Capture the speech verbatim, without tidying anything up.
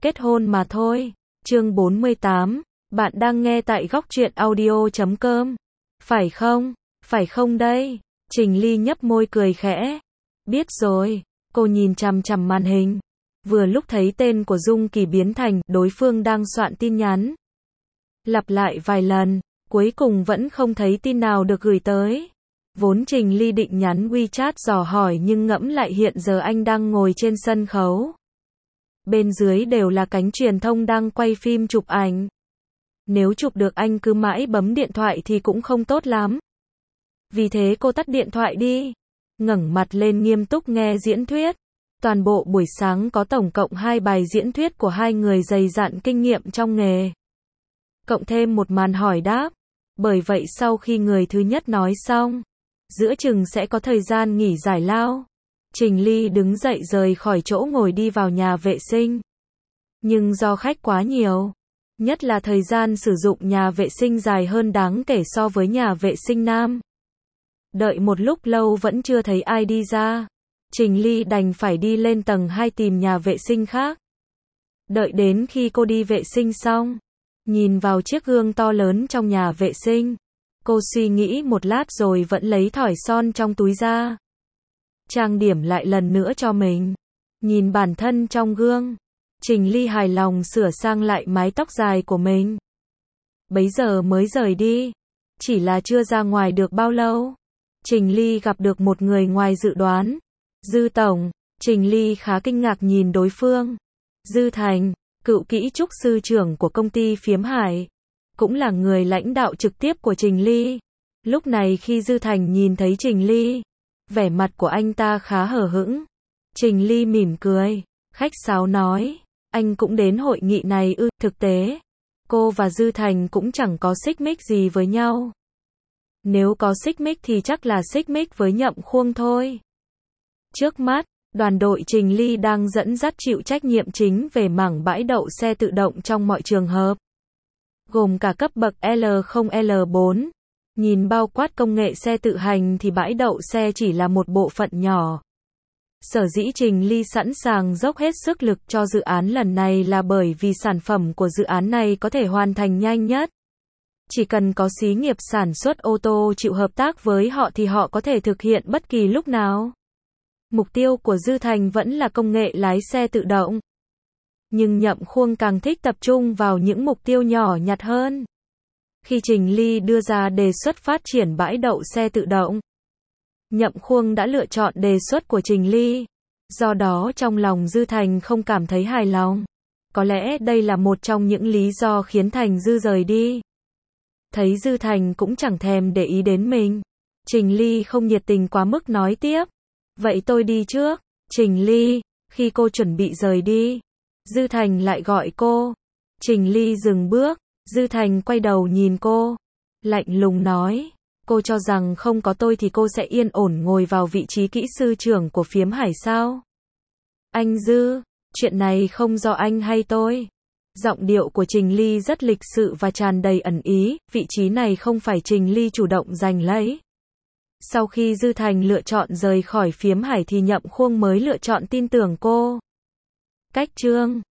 kết hôn mà thôi. Chương bốn mươi tám, bạn đang nghe tại góc truyện audio chấm com. Phải không? Phải không đây? Trình Ly nhấp môi cười khẽ. Biết rồi, cô nhìn chằm chằm màn hình. Vừa lúc thấy tên của Dung Kỳ biến thành đối phương đang soạn tin nhắn. Lặp lại vài lần, cuối cùng vẫn không thấy tin nào được gửi tới. Vốn Trình Ly định nhắn WeChat dò hỏi nhưng ngẫm lại hiện giờ anh đang ngồi trên sân khấu. Bên dưới đều là cánh truyền thông đang quay phim chụp ảnh. Nếu chụp được anh cứ mãi bấm điện thoại thì cũng không tốt lắm. Vì thế cô tắt điện thoại đi. Ngẩng mặt lên nghiêm túc nghe diễn thuyết. Toàn bộ buổi sáng có tổng cộng hai bài diễn thuyết của hai người dày dặn kinh nghiệm trong nghề. Cộng thêm một màn hỏi đáp. Bởi vậy sau khi người thứ nhất nói xong, giữa chừng sẽ có thời gian nghỉ giải lao. Trình Ly đứng dậy rời khỏi chỗ ngồi đi vào nhà vệ sinh. Nhưng do khách quá nhiều, nhất là thời gian sử dụng nhà vệ sinh dài hơn đáng kể so với nhà vệ sinh nam. Đợi một lúc lâu vẫn chưa thấy ai đi ra. Trình Ly đành phải đi lên tầng hai tìm nhà vệ sinh khác. Đợi đến khi cô đi vệ sinh xong, nhìn vào chiếc gương to lớn trong nhà vệ sinh, cô suy nghĩ một lát rồi vẫn lấy thỏi son trong túi ra. Trang điểm lại lần nữa cho mình. Nhìn bản thân trong gương, Trình Ly hài lòng sửa sang lại mái tóc dài của mình. Bấy giờ mới rời đi. Chỉ là chưa ra ngoài được bao lâu, Trình Ly gặp được một người ngoài dự đoán. Dư Tổng. Trình Ly khá kinh ngạc nhìn đối phương. Dư Thành, cựu kỹ trúc sư trưởng của công ty Phiếm Hải, cũng là người lãnh đạo trực tiếp của Trình Ly. Lúc này khi Dư Thành nhìn thấy Trình Ly, vẻ mặt của anh ta khá hờ hững. Trình Ly mỉm cười, khách sáo nói, anh cũng đến hội nghị này ư? Thực tế, cô và Dư Thành cũng chẳng có xích mích gì với nhau. Nếu có xích mích thì chắc là xích mích với Nhậm Khuông thôi. Trước mắt, đoàn đội Trình Ly đang dẫn dắt chịu trách nhiệm chính về mảng bãi đậu xe tự động trong mọi trường hợp, gồm cả cấp bậc L không L bốn. Nhìn bao quát công nghệ xe tự hành thì bãi đậu xe chỉ là một bộ phận nhỏ. Sở dĩ Trình Ly sẵn sàng dốc hết sức lực cho dự án lần này là bởi vì sản phẩm của dự án này có thể hoàn thành nhanh nhất. Chỉ cần có xí nghiệp sản xuất ô tô chịu hợp tác với họ thì họ có thể thực hiện bất kỳ lúc nào. Mục tiêu của Dư Thành vẫn là công nghệ lái xe tự động. Nhưng Nhậm Khuông càng thích tập trung vào những mục tiêu nhỏ nhặt hơn. Khi Trình Ly đưa ra đề xuất phát triển bãi đậu xe tự động, Nhậm Khuông đã lựa chọn đề xuất của Trình Ly. Do đó trong lòng Dư Thành không cảm thấy hài lòng. Có lẽ đây là một trong những lý do khiến Thành Dư rời đi. Thấy Dư Thành cũng chẳng thèm để ý đến mình, Trình Ly không nhiệt tình quá mức nói tiếp. Vậy tôi đi trước. Trình Ly, khi cô chuẩn bị rời đi, Dư Thành lại gọi cô. Trình Ly dừng bước, Dư Thành quay đầu nhìn cô, lạnh lùng nói, cô cho rằng không có tôi thì cô sẽ yên ổn ngồi vào vị trí kỹ sư trưởng của Phiếm Hải sao? Anh Dư, chuyện này không do anh hay tôi. Giọng điệu của Trình Ly rất lịch sự và tràn đầy ẩn ý, vị trí này không phải Trình Ly chủ động giành lấy. Sau khi Dư Thành lựa chọn rời khỏi Phiếm Hải thì Nhậm Khuông mới lựa chọn tin tưởng cô. Cách chương